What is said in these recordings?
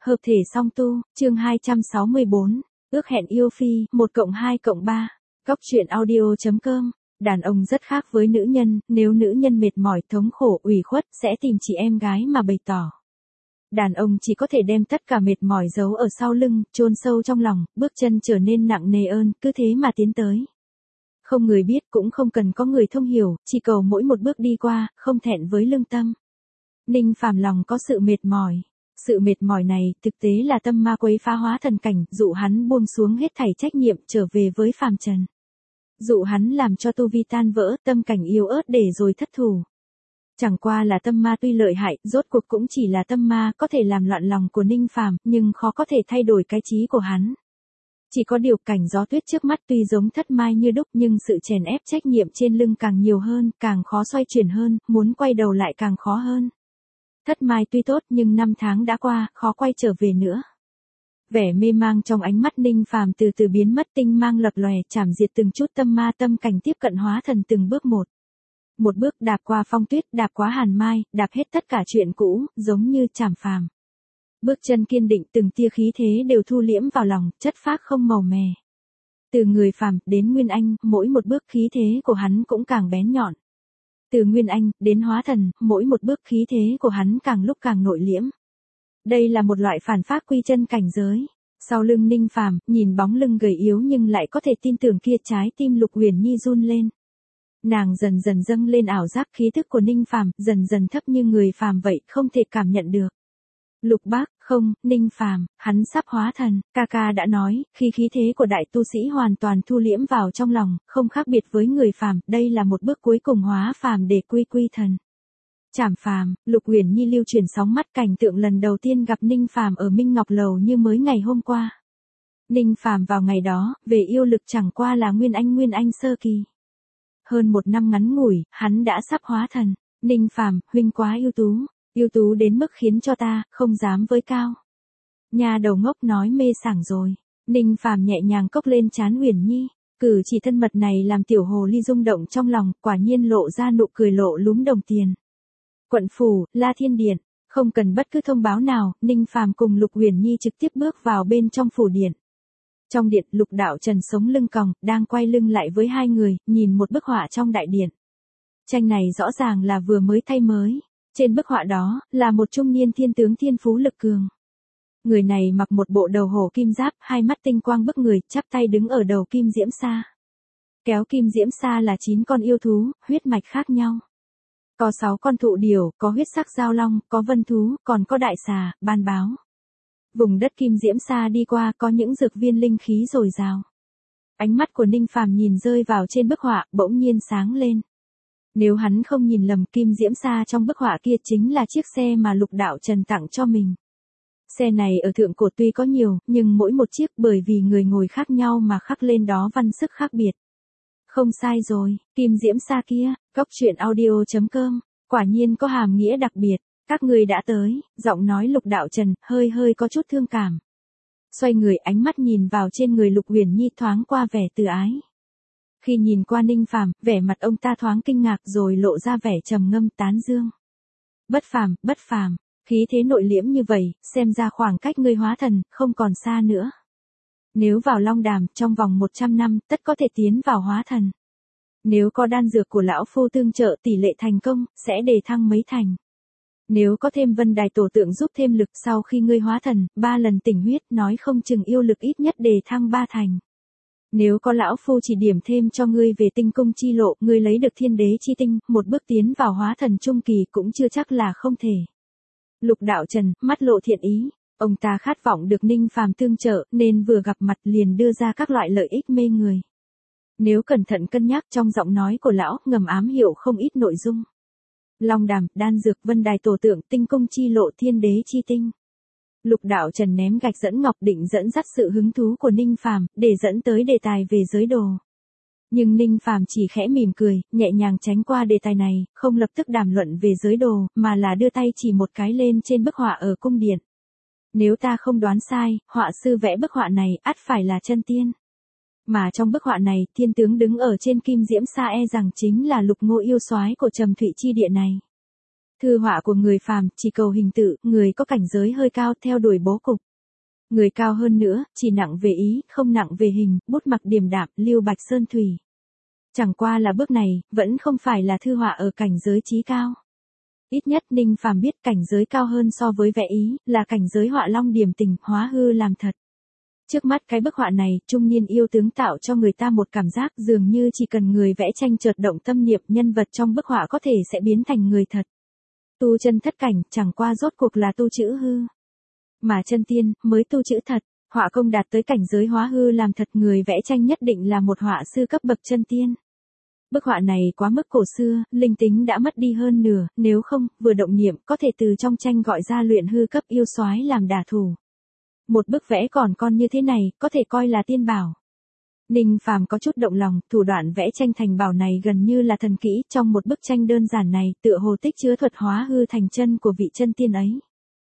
Hợp thể song tu, chương 264, ước hẹn yêu phi, 1+2+3, Góc truyện audio.com. Đàn ông rất khác với nữ nhân, nếu nữ nhân mệt mỏi, thống khổ, ủy khuất, sẽ tìm chị em gái mà bày tỏ. Đàn ông chỉ có thể đem tất cả mệt mỏi giấu ở sau lưng, chôn sâu trong lòng, bước chân trở nên nặng nề ơn, cứ thế mà tiến tới. Không người biết cũng không cần có người thông hiểu, chỉ cầu mỗi một bước đi qua, không thẹn với lương tâm. Ninh Phàm lòng có sự mệt mỏi. Sự mệt mỏi này, thực tế là tâm ma quấy phá hóa thần cảnh, dụ hắn buông xuống hết thảy trách nhiệm trở về với phàm trần. Dụ hắn làm cho tu vi tan vỡ, tâm cảnh yếu ớt để rồi thất thủ. Chẳng qua là tâm ma tuy lợi hại, rốt cuộc cũng chỉ là tâm ma, có thể làm loạn lòng của Ninh Phàm, nhưng khó có thể thay đổi cái trí của hắn. Chỉ có điều cảnh gió tuyết trước mắt tuy giống thất mai như đúc, nhưng sự chèn ép trách nhiệm trên lưng càng nhiều hơn, càng khó xoay chuyển hơn, muốn quay đầu lại càng khó hơn. Thất mai tuy tốt nhưng 5 tháng đã qua, khó quay trở về nữa. Vẻ mê mang trong ánh mắt Ninh Phàm từ từ biến mất, tinh mang lập lòe, chảm diệt từng chút tâm ma, tâm cảnh tiếp cận hóa thần từng bước một. Một bước đạp qua phong tuyết, đạp qua hàn mai, đạp hết tất cả chuyện cũ, giống như chảm phàm. Bước chân kiên định, từng tia khí thế đều thu liễm vào lòng, chất phác không màu mè. Từ người phàm đến Nguyên Anh, mỗi một bước khí thế của hắn cũng càng bén nhọn. Từ Nguyên Anh đến hóa thần, mỗi một bước khí thế của hắn càng lúc càng nội liễm. Đây là một loại phản phác quy chân cảnh giới. Sau lưng Ninh Phàm, nhìn bóng lưng gầy yếu nhưng lại có thể tin tưởng kia, trái tim Lục Uyển Nhi run lên. Nàng dần dần dâng lên ảo giác khí thức của Ninh Phàm, dần dần thấp như người phàm vậy, không thể cảm nhận được. Lục bác, không, Ninh Phàm, hắn sắp hóa thần, ca ca đã nói, khi khí thế của đại tu sĩ hoàn toàn thu liễm vào trong lòng, không khác biệt với người phàm, đây là một bước cuối cùng hóa phàm để quy thần. Trảm phàm, Lục Uyển Nhi lưu truyền sóng mắt cảnh tượng lần đầu tiên gặp Ninh Phàm ở Minh Ngọc Lầu như mới ngày hôm qua. Ninh Phàm vào ngày đó, về yêu lực chẳng qua là Nguyên Anh sơ kỳ. Hơn 1 năm ngắn ngủi, hắn đã sắp hóa thần. Ninh Phàm, huynh quá ưu tú đến mức khiến cho ta không dám với cao. Nhà đầu ngốc nói mê sảng rồi. Ninh Phàm nhẹ nhàng cốc lên trán Uyển Nhi, cử chỉ thân mật này làm tiểu hồ ly rung động trong lòng, quả nhiên lộ ra nụ cười lộ lúm đồng tiền. Quận phủ, La Thiên Điện, không cần bất cứ thông báo nào, Ninh Phàm cùng Lục Uyển Nhi trực tiếp bước vào bên trong phủ điện. Trong điện, Lục Đạo Trần sống lưng còng, đang quay lưng lại với hai người, nhìn một bức họa trong đại điện. Tranh này rõ ràng là vừa mới thay mới. Trên bức họa đó, là một trung niên thiên tướng thiên phú lực cường. Người này mặc một bộ đầu hổ kim giáp, hai mắt tinh quang bức người, chắp tay đứng ở đầu kim diễm sa. Kéo kim diễm sa là 9 con yêu thú, huyết mạch khác nhau. Có 6 con thụ điểu, có huyết sắc giao long, có vân thú, còn có đại xà, ban báo. Vùng đất kim diễm sa đi qua có những dược viên linh khí dồi dào. Ánh mắt của Ninh Phàm nhìn rơi vào trên bức họa, bỗng nhiên sáng lên. Nếu hắn không nhìn lầm, kim diễm sa trong bức họa kia chính là chiếc xe mà Lục Đạo Trần tặng cho mình. Xe này ở thượng cổ tuy có nhiều, nhưng mỗi một chiếc bởi vì người ngồi khác nhau mà khắc lên đó văn sức khác biệt. Không sai rồi, kim diễm sa kia, Góc truyện audio.com, quả nhiên có hàm nghĩa đặc biệt. Các người đã tới, giọng nói Lục Đạo Trần hơi có chút thương cảm. Xoay người, ánh mắt nhìn vào trên người Lục Uyển Nhi, thoáng qua vẻ từ ái. Khi nhìn qua Ninh Phàm, vẻ mặt ông ta thoáng kinh ngạc rồi lộ ra vẻ trầm ngâm tán dương. Bất phàm, khí thế nội liễm như vậy, xem ra khoảng cách ngươi hóa thần không còn xa nữa. Nếu vào Long Đàm, trong vòng 100 năm, tất có thể tiến vào hóa thần. Nếu có đan dược của lão phu tương trợ, tỷ lệ thành công sẽ đề thăng mấy thành. Nếu có thêm Vân Đài tổ tượng giúp thêm lực, sau khi ngươi hóa thần, 3 lần tỉnh huyết, nói không chừng yêu lực ít nhất đề thăng 3 thành. Nếu có lão phu chỉ điểm thêm cho ngươi về tinh cung chi lộ, ngươi lấy được thiên đế chi tinh, một bước tiến vào hóa thần trung kỳ cũng chưa chắc là không thể. Lục Đạo Trần, mắt lộ thiện ý, ông ta khát vọng được Ninh Phàm tương trợ, nên vừa gặp mặt liền đưa ra các loại lợi ích mê người. Nếu cẩn thận cân nhắc, trong giọng nói của lão, ngầm ám hiệu không ít nội dung. Long Đàm, đan dược, Vân Đài tổ tượng, tinh cung chi lộ, thiên đế chi tinh. Lục Đạo Trần ném gạch dẫn ngọc, định dẫn dắt sự hứng thú của Ninh Phàm để dẫn tới đề tài về giới đồ. Nhưng Ninh Phàm chỉ khẽ mỉm cười, nhẹ nhàng tránh qua đề tài này, không lập tức đàm luận về giới đồ, mà là đưa tay chỉ một cái lên trên bức họa ở cung điện. Nếu ta không đoán sai, họa sư vẽ bức họa này ắt phải là chân tiên. Mà trong bức họa này, thiên tướng đứng ở trên kim diễm sa e rằng chính là Lục Ngô yêu soái của Trầm Thụy chi địa này. Thư họa của người phàm chỉ cầu hình tự, người có cảnh giới hơi cao theo đuổi bố cục. Người cao hơn nữa, chỉ nặng về ý, không nặng về hình, bút mặc điềm đạm, lưu bạch sơn thủy. Chẳng qua là bước này, vẫn không phải là thư họa ở cảnh giới trí cao. Ít nhất Ninh Phàm biết cảnh giới cao hơn so với vẽ ý, là cảnh giới họa long điểm tình, hóa hư làm thật. Trước mắt cái bức họa này, trung niên yêu tướng tạo cho người ta một cảm giác dường như chỉ cần người vẽ tranh chợt động tâm niệm, nhân vật trong bức họa có thể sẽ biến thành người thật. Tu chân thất cảnh, chẳng qua rốt cuộc là tu chữ hư. Mà chân tiên, mới tu chữ thật, họa công đạt tới cảnh giới hóa hư làm thật, người vẽ tranh nhất định là một họa sư cấp bậc chân tiên. Bức họa này quá mức cổ xưa, linh tính đã mất đi hơn nửa, nếu không, vừa động niệm, có thể từ trong tranh gọi ra luyện hư cấp yêu soái làm đả thủ. Một bức vẽ còn con như thế này, có thể coi là tiên bảo. Ninh Phàm có chút động lòng, thủ đoạn vẽ tranh thành bảo này gần như là thần kỹ, trong một bức tranh đơn giản này, tựa hồ tích chứa thuật hóa hư thành chân của vị chân tiên ấy.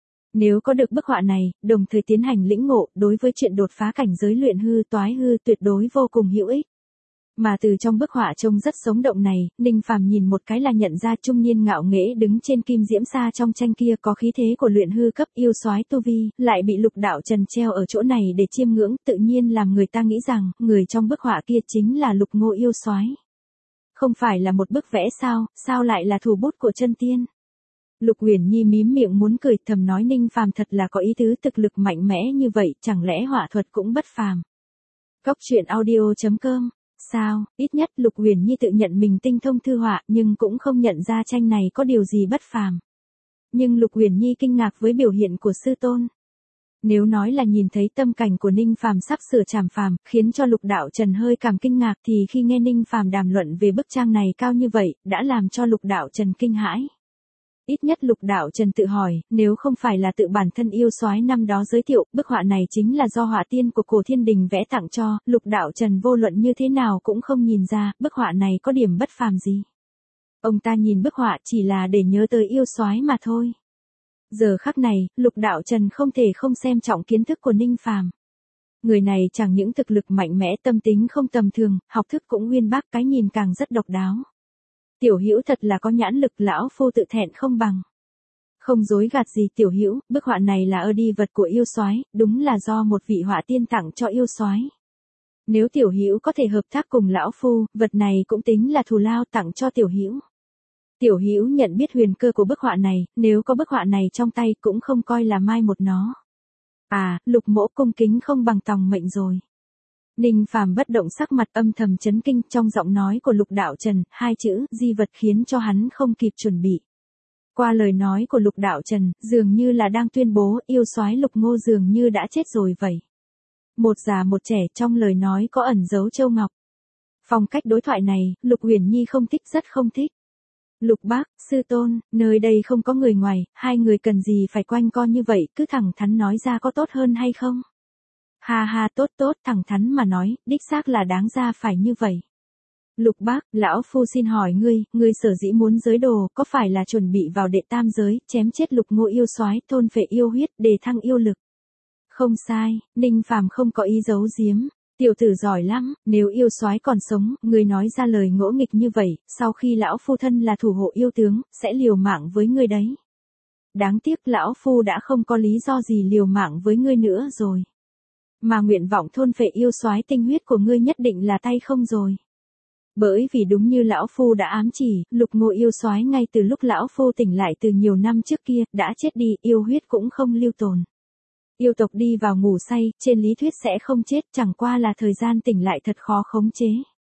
Nếu có được bức họa này, đồng thời tiến hành lĩnh ngộ, đối với chuyện đột phá cảnh giới luyện hư toái hư tuyệt đối vô cùng hữu ích. Mà từ trong bức họa trông rất sống động này, Ninh Phàm nhìn một cái là nhận ra trung niên ngạo nghễ đứng trên kim diễm sa trong tranh kia có khí thế của luyện hư cấp yêu soái tu vi, lại bị Lục Đạo Trần treo ở chỗ này để chiêm ngưỡng, tự nhiên làm người ta nghĩ rằng, người trong bức họa kia chính là Lục Ngô yêu soái. Không phải là một bức vẽ sao, sao lại là thủ bút của chân tiên? Lục Uyển Nhi mím miệng muốn cười, thầm nói Ninh Phàm thật là có ý tứ, thực lực mạnh mẽ như vậy, chẳng lẽ họa thuật cũng bất phàm. Cóc truyện audio.com. Sao, ít nhất Lục Uyển Nhi tự nhận mình tinh thông thư họa, nhưng cũng không nhận ra tranh này có điều gì bất phàm. Nhưng Lục Uyển Nhi kinh ngạc với biểu hiện của sư tôn. Nếu nói là nhìn thấy tâm cảnh của Ninh Phàm sắp sửa trảm phàm, khiến cho Lục Đạo Trần hơi cảm kinh ngạc, thì khi nghe Ninh Phàm đàm luận về bức tranh này cao như vậy, đã làm cho Lục Đạo Trần kinh hãi. Ít nhất Lục Đạo Trần tự hỏi, nếu không phải là tự bản thân yêu soái năm đó giới thiệu, bức họa này chính là do họa tiên của Cổ Thiên Đình vẽ tặng cho, Lục Đạo Trần vô luận như thế nào cũng không nhìn ra, bức họa này có điểm bất phàm gì. Ông ta nhìn bức họa chỉ là để nhớ tới yêu soái mà thôi. Giờ khắc này, Lục Đạo Trần không thể không xem trọng kiến thức của Ninh Phàm. Người này chẳng những thực lực mạnh mẽ, tâm tính không tầm thường, học thức cũng uyên bác, cái nhìn càng rất độc đáo. Tiểu Hữu thật là có nhãn lực, lão phu tự thẹn không bằng. Không dối gạt gì Tiểu Hữu, bức họa này là đi vật của yêu soái, đúng là do một vị họa tiên tặng cho yêu soái. Nếu Tiểu Hữu có thể hợp tác cùng lão phu, vật này cũng tính là thù lao tặng cho Tiểu Hữu. Tiểu Hữu nhận biết huyền cơ của bức họa này, nếu có bức họa này trong tay cũng không coi là mai một nó. À, Lục mỗ cung kính không bằng tòng mệnh rồi. Ninh Phàm bất động, sắc mặt âm thầm chấn kinh, trong giọng nói của Lục Đạo Trần, hai chữ di vật khiến cho hắn không kịp chuẩn bị. Qua lời nói của Lục Đạo Trần, dường như là đang tuyên bố yêu soái Lục Ngô dường như đã chết rồi vậy. Một già một trẻ, trong lời nói có ẩn dấu châu ngọc. Phong cách đối thoại này, Lục Uyển Nhi không thích, rất không thích. Lục bác, sư tôn, nơi đây không có người ngoài, hai người cần gì phải quanh co như vậy, cứ thẳng thắn nói ra có tốt hơn hay không? Ha ha, tốt tốt, thẳng thắn mà nói, đích xác là đáng ra phải như vậy. Lục bác, lão phu xin hỏi ngươi sở dĩ muốn giới đồ, có phải là chuẩn bị vào đệ tam giới, chém chết Lục Ngô yêu soái, thôn phệ yêu huyết, để thăng yêu lực? Không sai, Ninh Phàm không có ý giấu giếm. Tiểu tử giỏi lắm, nếu yêu soái còn sống, ngươi nói ra lời ngỗ nghịch như vậy, sau khi lão phu thân là thủ hộ yêu tướng, sẽ liều mạng với ngươi đấy. Đáng tiếc lão phu đã không có lý do gì liều mạng với ngươi nữa rồi. Mà nguyện vọng thôn phệ yêu soái tinh huyết của ngươi nhất định là tay không rồi. Bởi vì đúng như lão phu đã ám chỉ, Lục Ngô yêu soái ngay từ lúc lão phu tỉnh lại từ nhiều năm trước kia, đã chết đi, yêu huyết cũng không lưu tồn. Yêu tộc đi vào ngủ say, trên lý thuyết sẽ không chết, chẳng qua là thời gian tỉnh lại thật khó khống chế.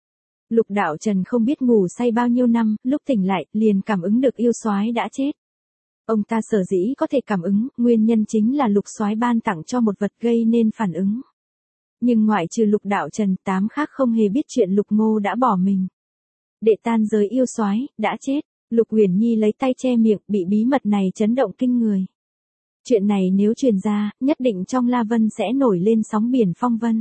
Lục Đạo Trần không biết ngủ say bao nhiêu năm, lúc tỉnh lại, liền cảm ứng được yêu soái đã chết. Ông ta sở dĩ có thể cảm ứng, nguyên nhân chính là Lục soái ban tặng cho một vật gây nên phản ứng. Nhưng ngoại trừ Lục Đạo Trần, 8 khác không hề biết chuyện Lục Ngô đã bỏ mình. Đệ tan giới yêu soái đã chết, Lục Uyển Nhi lấy tay che miệng, bị bí mật này chấn động kinh người. Chuyện này nếu truyền ra, nhất định trong La Vân sẽ nổi lên sóng biển phong vân.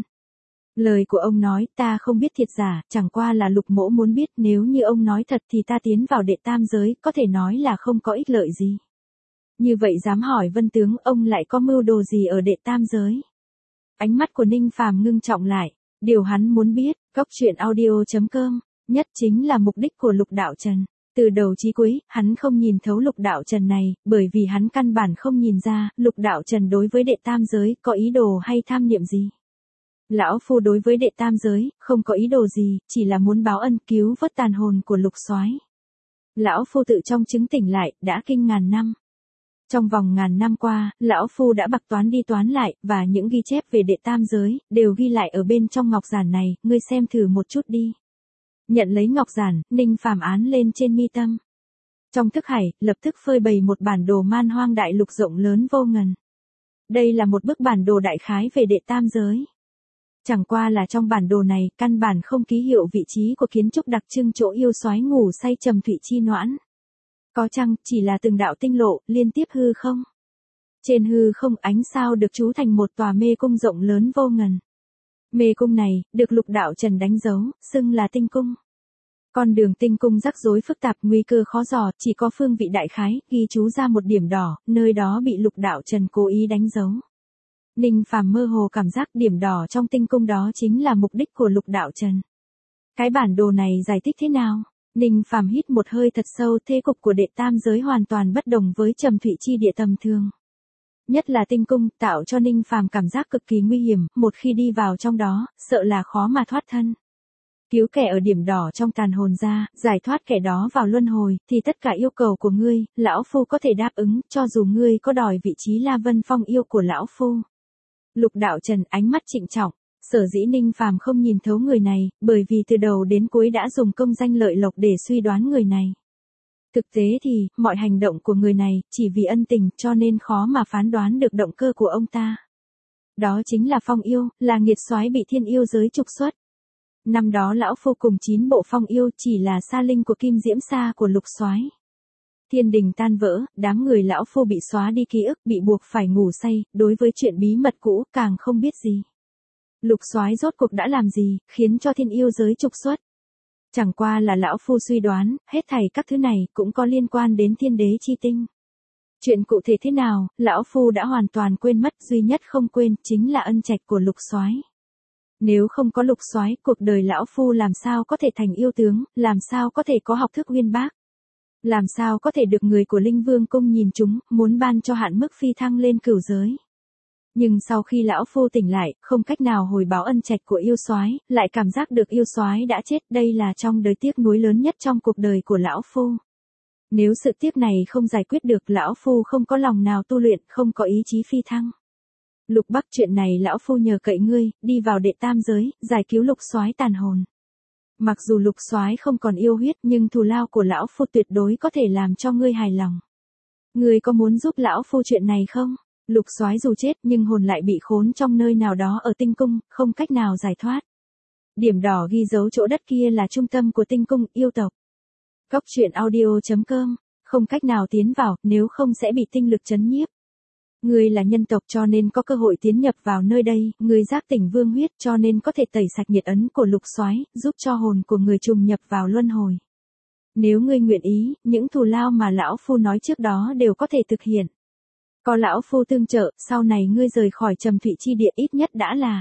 Lời của ông nói, ta không biết thiệt giả, chẳng qua là Lục mỗ muốn biết, nếu như ông nói thật thì ta tiến vào đệ tam giới, có thể nói là không có ích lợi gì. Như vậy dám hỏi Vân tướng, ông lại có mưu đồ gì ở đệ tam giới? Ánh mắt của Ninh Phàm ngưng trọng lại, điều hắn muốn biết, cóc truyện audio.com, nhất chính là mục đích của Lục Đạo Trần. Từ đầu chí cuối, hắn không nhìn thấu Lục Đạo Trần này, bởi vì hắn căn bản không nhìn ra, Lục Đạo Trần đối với đệ tam giới, có ý đồ hay tham niệm gì. Lão Phu đối với đệ tam giới, không có ý đồ gì, chỉ là muốn báo ân cứu vớt tàn hồn của Lục Soái. Lão Phu tự trong chứng tỉnh lại, đã kinh ngàn năm. Trong vòng ngàn năm qua, Lão Phu đã bạc toán đi toán lại, và những ghi chép về đệ tam giới, đều ghi lại ở bên trong ngọc giản này, ngươi xem thử một chút đi. Nhận lấy ngọc giản, Ninh Phàm án lên trên mi tâm. Trong thức hải, lập tức phơi bày một bản đồ man hoang đại lục rộng lớn vô ngần. Đây là một bức bản đồ đại khái về đệ tam giới. Chẳng qua là trong bản đồ này, căn bản không ký hiệu vị trí của kiến trúc đặc trưng chỗ yêu soái ngủ say trầm thủy chi noãn. Có chăng, chỉ là từng đạo tinh lộ, liên tiếp hư không? Trên hư không ánh sao được chú thành một tòa mê cung rộng lớn vô ngần. Mê cung này, được Lục Đạo Trần đánh dấu, xưng là tinh cung. Con đường tinh cung rắc rối phức tạp, nguy cơ khó dò, chỉ có phương vị đại khái, ghi chú ra một điểm đỏ, nơi đó bị Lục Đạo Trần cố ý đánh dấu. Ninh Phàm mơ hồ cảm giác điểm đỏ trong tinh cung đó chính là mục đích của Lục Đạo Trần. Cái bản đồ này giải thích thế nào? Ninh Phàm hít một hơi thật sâu, thế cục của đệ tam giới hoàn toàn bất đồng với trầm thủy chi địa tầm thường. Nhất là tinh cung, tạo cho Ninh Phàm cảm giác cực kỳ nguy hiểm, một khi đi vào trong đó, sợ là khó mà thoát thân. Cứu kẻ ở điểm đỏ trong tàn hồn ra, giải thoát kẻ đó vào luân hồi, thì tất cả yêu cầu của ngươi, Lão Phu có thể đáp ứng, cho dù ngươi có đòi vị trí La Vân Phong yêu của Lão Phu. Lục Đạo Trần ánh mắt trịnh trọng, sở dĩ Ninh Phàm không nhìn thấu người này, bởi vì từ đầu đến cuối đã dùng công danh lợi lộc để suy đoán người này. Thực tế thì, mọi hành động của người này, chỉ vì ân tình, cho nên khó mà phán đoán được động cơ của ông ta. Đó chính là phong yêu, là nghiệt soái bị thiên yêu giới trục xuất. Năm đó Lão Phu cùng 9 bộ phong yêu chỉ là sa linh của Kim Diễm Sa của Lục Soái. Thiên đình tan vỡ, đám người Lão Phu bị xóa đi ký ức, bị buộc phải ngủ say, đối với chuyện bí mật cũ càng không biết gì. Lục Soái rốt cuộc đã làm gì, khiến cho thiên yêu giới trục xuất? Chẳng qua là Lão Phu suy đoán, hết thảy các thứ này cũng có liên quan đến thiên đế chi tinh. Chuyện cụ thể thế nào, Lão Phu đã hoàn toàn quên mất, duy nhất không quên, chính là ân trạch của Lục Soái. Nếu không có Lục Soái, cuộc đời Lão Phu làm sao có thể thành yêu tướng, làm sao có thể có học thức uyên bác. Làm sao có thể được người của Linh Vương Cung nhìn chúng, muốn ban cho hạn mức phi thăng lên cửu giới. Nhưng sau khi Lão Phu tỉnh lại, không cách nào hồi báo ân trạch của yêu soái, lại cảm giác được yêu soái đã chết, đây là trong đời tiếc nuối lớn nhất trong cuộc đời của Lão Phu. Nếu sự tiếc này không giải quyết được, Lão Phu không có lòng nào tu luyện, không có ý chí phi thăng. Lục Bắc, chuyện này Lão Phu nhờ cậy ngươi, đi vào đệ tam giới, giải cứu Lục Soái tàn hồn. Mặc dù Lục Soái không còn yêu huyết, nhưng thù lao của Lão Phu tuyệt đối có thể làm cho ngươi hài lòng. Ngươi có muốn giúp Lão Phu chuyện này không? Lục Soái dù chết nhưng hồn lại bị khốn trong nơi nào đó ở tinh cung, không cách nào giải thoát. Điểm đỏ ghi dấu chỗ đất kia là trung tâm của tinh cung, yêu tộc. Góc truyện audio.com, không cách nào tiến vào, nếu không sẽ bị tinh lực chấn nhiếp. Ngươi là nhân tộc cho nên có cơ hội tiến nhập vào nơi đây, ngươi giác tỉnh vương huyết cho nên có thể tẩy sạch nhiệt ấn của Lục Soái, giúp cho hồn của người trùng nhập vào luân hồi. Nếu ngươi nguyện ý, những thù lao mà Lão Phu nói trước đó đều có thể thực hiện. Có Lão Phu tương trợ, sau này ngươi rời khỏi trầm thủy chi địa ít nhất đã là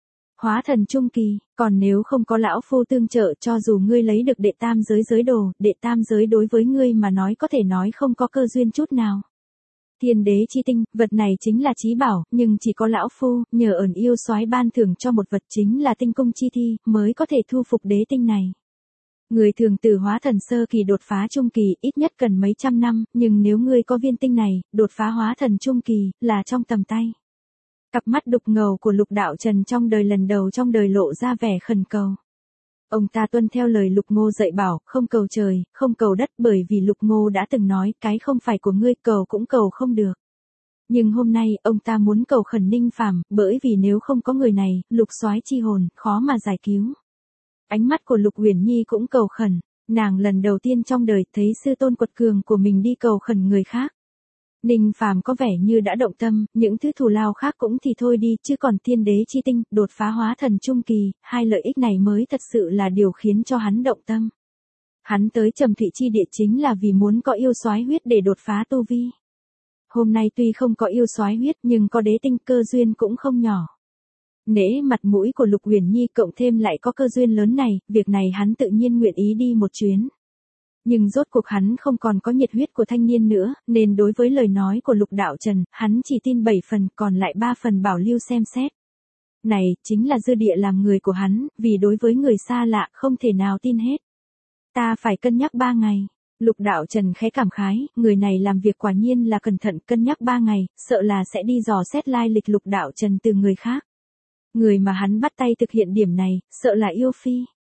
hóa thần trung kỳ, còn nếu không có Lão Phu tương trợ, cho dù ngươi lấy được đệ tam giới giới đồ, đệ tam giới đối với ngươi mà nói có thể nói không có cơ duyên chút nào. Thiên đế chi tinh, vật này chính là chí bảo, nhưng chỉ có Lão Phu, nhờ ơn yêu soái ban thưởng cho một vật chính là tinh cung chi thi, mới có thể thu phục đế tinh này. Người thường từ hóa thần sơ kỳ đột phá trung kỳ, ít nhất cần mấy trăm năm, nhưng nếu ngươi có viên tinh này, đột phá hóa thần trung kỳ, là trong tầm tay. Cặp mắt đục ngầu của Lục Đạo Trần trong đời lần đầu trong đời lộ ra vẻ khẩn cầu. Ông ta tuân theo lời Lục Ngô dạy bảo, không cầu trời, không cầu đất, bởi vì Lục Ngô đã từng nói, cái không phải của ngươi, cầu cũng cầu không được. Nhưng hôm nay, ông ta muốn cầu khẩn Ninh Phàm, bởi vì nếu không có người này, Lục Soái chi hồn, khó mà giải cứu. Ánh mắt của Lục Uyển Nhi cũng cầu khẩn, nàng lần đầu tiên trong đời thấy sư tôn quật cường của mình đi cầu khẩn người khác. Ninh Phàm có vẻ như đã động tâm, những thứ thù lao khác cũng thì thôi đi, chứ còn thiên đế chi tinh, đột phá hóa thần trung kỳ, hai lợi ích này mới thật sự là điều khiến cho hắn động tâm. Hắn tới trầm thủy chi địa chính là vì muốn có yêu soái huyết để đột phá tu vi. Hôm nay tuy không có yêu soái huyết nhưng có đế tinh, cơ duyên cũng không nhỏ. Nể mặt mũi của Lục Uyển Nhi cộng thêm lại có cơ duyên lớn này, việc này hắn tự nhiên nguyện ý đi một chuyến. Nhưng rốt cuộc hắn không còn có nhiệt huyết của thanh niên nữa, nên đối với lời nói của Lục Đạo Trần, hắn chỉ tin 7 phần, còn lại 3 phần bảo lưu xem xét. Này, chính là dư địa làm người của hắn, vì đối với người xa lạ không thể nào tin hết. Ta phải cân nhắc 3 ngày. Lục Đạo Trần khẽ cảm khái, người này làm việc quả nhiên là cẩn thận, cân nhắc 3 ngày, sợ là sẽ đi dò xét lai lịch Lục Đạo Trần từ người khác. Người mà hắn bắt tay thực hiện điểm này, sợ là yêu phi.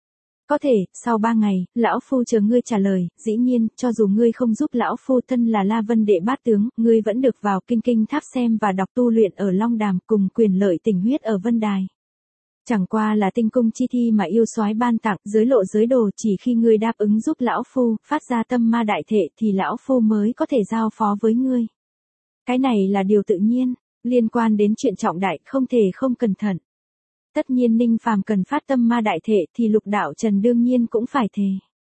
Có thể, sau 3 ngày, lão phu chờ ngươi trả lời, dĩ nhiên, cho dù ngươi không giúp lão phu thân là La Vân Đệ Bát Tướng, ngươi vẫn được vào kinh kinh tháp xem và đọc tu luyện ở Long Đàm cùng quyền lợi tình huyết ở Vân Đài. Chẳng qua là tinh cung chi thi mà yêu soái ban tặng, giới lộ giới đồ, chỉ khi ngươi đáp ứng giúp lão phu, phát ra tâm ma đại thệ thì lão phu mới có thể giao phó với ngươi. Cái này là điều tự nhiên, liên quan đến chuyện trọng đại không thể không cẩn thận. Tất nhiên Ninh Phàm cần phát tâm ma đại thệ thì Lục Đạo Trần đương nhiên cũng phải thề.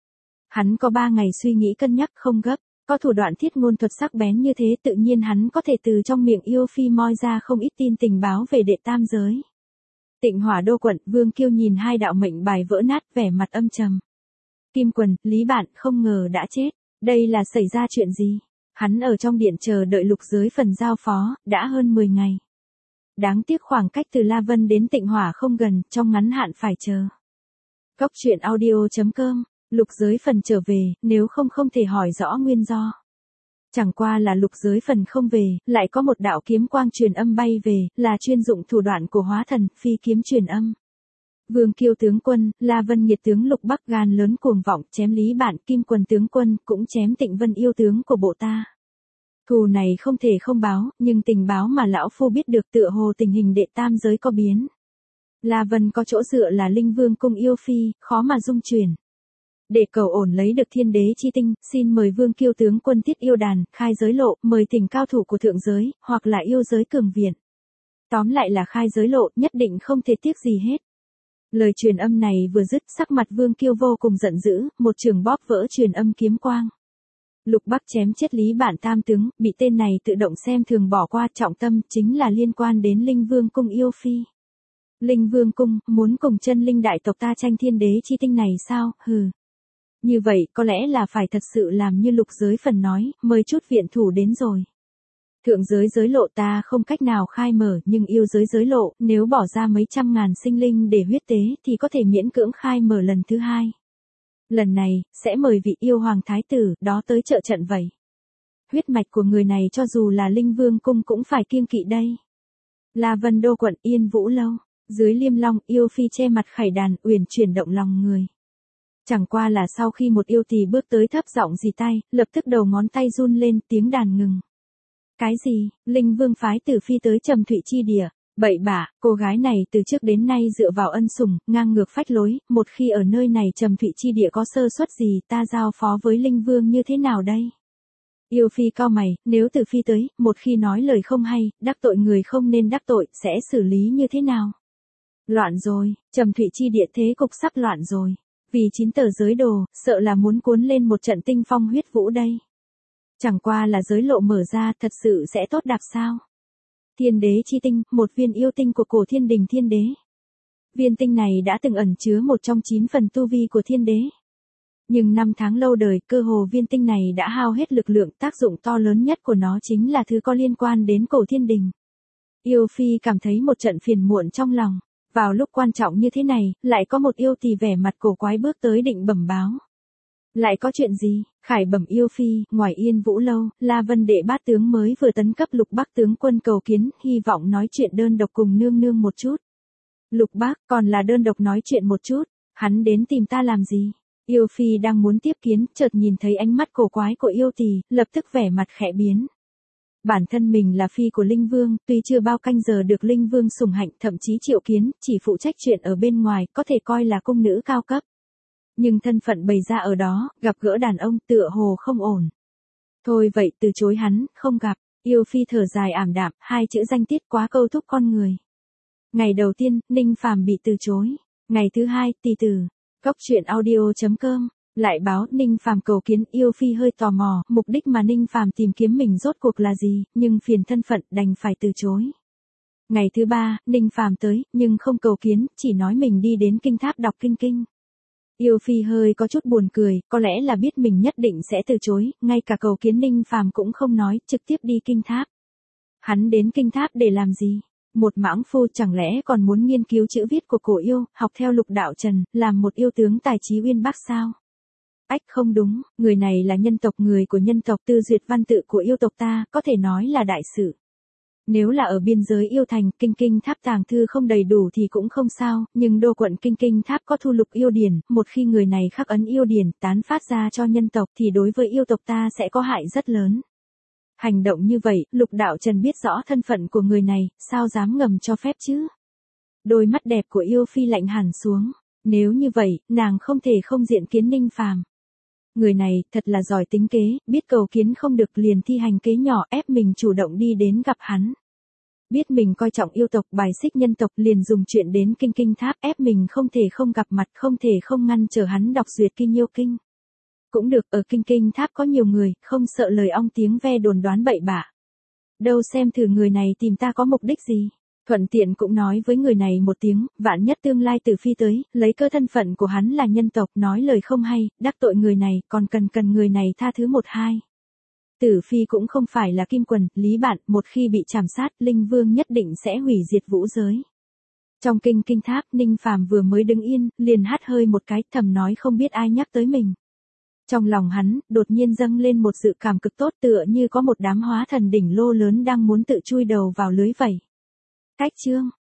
Hắn có 3 ngày suy nghĩ cân nhắc không gấp, có thủ đoạn thiết ngôn thuật sắc bén như thế tự nhiên hắn có thể từ trong miệng yêu phi moi ra không ít tin tình báo về đệ tam giới. Tịnh Hỏa Đô quận, Vương Kiêu nhìn 2 đạo mệnh bài vỡ nát vẻ mặt âm trầm. Kim Quần, Lý Bạn không ngờ đã chết, đây là xảy ra chuyện gì? Hắn ở trong điện chờ đợi lục giới phần giao phó, đã hơn 10 ngày. Đáng tiếc khoảng cách từ La Vân đến Tịnh Hỏa không gần, trong ngắn hạn phải chờ. Cốc truyện audio.com, lục giới phần trở về, nếu không thể hỏi rõ nguyên do. Chẳng qua là lục giới phần không về, lại có một đạo kiếm quang truyền âm bay về, là chuyên dụng thủ đoạn của hóa thần, phi kiếm truyền âm. Vương Kiêu tướng quân, La Vân Nhiệt tướng Lục Bắc gan lớn cuồng vọng, chém Lý Bạn, Kim Quần tướng quân, cũng chém Tịnh Vân yêu tướng của bộ ta. Thù này không thể không báo, nhưng tình báo mà lão phu biết được tựa hồ tình hình đệ tam giới có biến. La Vân có chỗ dựa là Linh Vương cung yêu phi, khó mà dung chuyển. Để cầu ổn lấy được thiên đế chi tinh, xin mời Vương Kiêu tướng quân tiết yêu đàn, khai giới lộ, mời thỉnh cao thủ của thượng giới, hoặc là yêu giới cường viện. Tóm lại là khai giới lộ, nhất định không thể tiếc gì hết. Lời truyền âm này vừa dứt, sắc mặt Vương Kiêu vô cùng giận dữ, một trường bóp vỡ truyền âm kiếm quang. Lục Bắc chém chết Lý Bản tam tướng, bị tên này tự động xem thường bỏ qua, trọng tâm chính là liên quan đến Linh Vương cung yêu phi. Linh Vương cung, muốn cùng chân linh đại tộc ta tranh thiên đế chi tinh này sao, hừ. Như vậy, có lẽ là phải thật sự làm như lục giới phần nói, mời chút viện thủ đến rồi. Thượng giới giới lộ ta không cách nào khai mở, nhưng yêu giới giới lộ, nếu bỏ ra mấy trăm ngàn sinh linh để huyết tế thì có thể miễn cưỡng khai mở lần thứ 2. Lần này, sẽ mời vị yêu hoàng thái tử, đó tới trợ trận vậy. Huyết mạch của người này cho dù là Linh Vương cung cũng phải kiêng kỵ đây. La Vân Đô quận Yên Vũ Lâu, dưới Liêm Long, yêu phi che mặt khải đàn, uyển chuyển động lòng người. Chẳng qua là sau khi một yêu tỳ bước tới thấp giọng rì tay, lập tức đầu ngón tay run lên, tiếng đàn ngừng. Cái gì, Linh Vương phái tử phi tới Trầm Thụy chi địa, bậy bạ, cô gái này từ trước đến nay dựa vào ân sủng, ngang ngược phách lối, một khi ở nơi này Trầm Thụy chi địa có sơ suất gì, ta giao phó với Linh Vương như thế nào đây? Yêu phi cau mày, nếu tử phi tới, một khi nói lời không hay, đắc tội người không nên đắc tội, sẽ xử lý như thế nào? Loạn rồi, Trầm Thụy chi địa thế cục sắp loạn rồi. Vì 9 tờ giới đồ, sợ là muốn cuốn lên một trận tinh phong huyết vũ đây. Chẳng qua là giới lộ mở ra, thật sự sẽ tốt đạp sao? Thiên đế chi tinh, một viên yêu tinh của cổ thiên đình thiên đế. Viên tinh này đã từng ẩn chứa một trong 9 phần tu vi của thiên đế. Nhưng 5 tháng lâu đời, cơ hồ viên tinh này đã hao hết lực lượng, tác dụng to lớn nhất của nó chính là thứ có liên quan đến cổ thiên đình. Yêu phi cảm thấy một trận phiền muộn trong lòng. Vào lúc quan trọng như thế này, lại có một yêu tỳ vẻ mặt cổ quái bước tới định bẩm báo. Lại có chuyện gì? Khải bẩm yêu phi, ngoài Yên Vũ Lâu, La Vân Đệ Bát tướng mới vừa tấn cấp Lục Bắc tướng quân cầu kiến, hy vọng nói chuyện đơn độc cùng nương nương một chút. Lục Bắc, còn là đơn độc nói chuyện một chút, hắn đến tìm ta làm gì? Yêu phi đang muốn tiếp kiến, chợt nhìn thấy ánh mắt cổ quái của yêu tỳ, lập tức vẻ mặt khẽ biến. Bản thân mình là phi của Linh Vương, tuy chưa bao canh giờ được Linh Vương sủng hạnh, thậm chí triệu kiến, chỉ phụ trách chuyện ở bên ngoài, có thể coi là cung nữ cao cấp. Nhưng thân phận bày ra ở đó, gặp gỡ đàn ông tựa hồ không ổn. Thôi vậy, từ chối hắn, không gặp, yêu phi thở dài ảm đạm, 2 chữ danh tiết quá câu thúc con người. Ngày đầu tiên, Ninh Phàm bị từ chối. Ngày thứ 2, tỳ tử. Cốc truyện audio.com lại báo Ninh Phàm cầu kiến, yêu phi hơi tò mò, mục đích mà Ninh Phàm tìm kiếm mình rốt cuộc là gì, nhưng phiền thân phận đành phải từ chối. Ngày thứ 3, Ninh Phàm tới, nhưng không cầu kiến, chỉ nói mình đi đến kinh tháp đọc kinh kinh. Yêu Phi hơi có chút buồn cười, có lẽ là biết mình nhất định sẽ từ chối, ngay cả cầu kiến Ninh Phàm cũng không nói, trực tiếp đi kinh tháp. Hắn đến kinh tháp để làm gì? Một mãng phu chẳng lẽ còn muốn nghiên cứu chữ viết của cổ yêu, học theo Lục Đạo Trần, làm một yêu tướng tài trí uyên bác sao? Ách không đúng, người này là nhân tộc, người của nhân tộc, tư duyệt văn tự của yêu tộc ta, có thể nói là đại sự. Nếu là ở biên giới yêu thành, kinh tháp tàng thư không đầy đủ thì cũng không sao, nhưng đô quận kinh tháp có thu lục yêu điển, một khi người này khắc ấn yêu điển tán phát ra cho nhân tộc thì đối với yêu tộc ta sẽ có hại rất lớn. Hành động như vậy, Lục Đạo Trần biết rõ thân phận của người này, sao dám ngầm cho phép chứ? Đôi mắt đẹp của Yêu Phi lạnh hẳn xuống. Nếu như vậy, nàng không thể không diện kiến Ninh Phàm. Người này, thật là giỏi tính kế, biết cầu kiến không được liền thi hành kế nhỏ ép mình chủ động đi đến gặp hắn. Biết mình coi trọng yêu tộc, bài xích nhân tộc liền dùng chuyện đến kinh tháp ép mình không thể không gặp mặt, không thể không ngăn trở hắn đọc duyệt kinh yêu kinh. Cũng được, ở kinh tháp có nhiều người, không sợ lời ong tiếng ve đồn đoán bậy bạ. Đâu xem thử người này tìm ta có mục đích gì. Thuận tiện cũng nói với người này một tiếng, vạn nhất tương lai Tử Phi tới, lấy cơ thân phận của hắn là nhân tộc, nói lời không hay, đắc tội người này, còn cần người này tha thứ một hai. Tử Phi cũng không phải là Kim Quần, Lý Bạn, một khi bị trảm sát, Linh Vương nhất định sẽ hủy diệt vũ giới. Trong kinh tháp, Ninh Phàm vừa mới đứng yên, liền hắt hơi một cái, thầm nói không biết ai nhắc tới mình. Trong lòng hắn, đột nhiên dâng lên một dự cảm cực tốt, tựa như có một đám hóa thần đỉnh lô lớn đang muốn tự chui đầu vào lưới vậy. Cách chương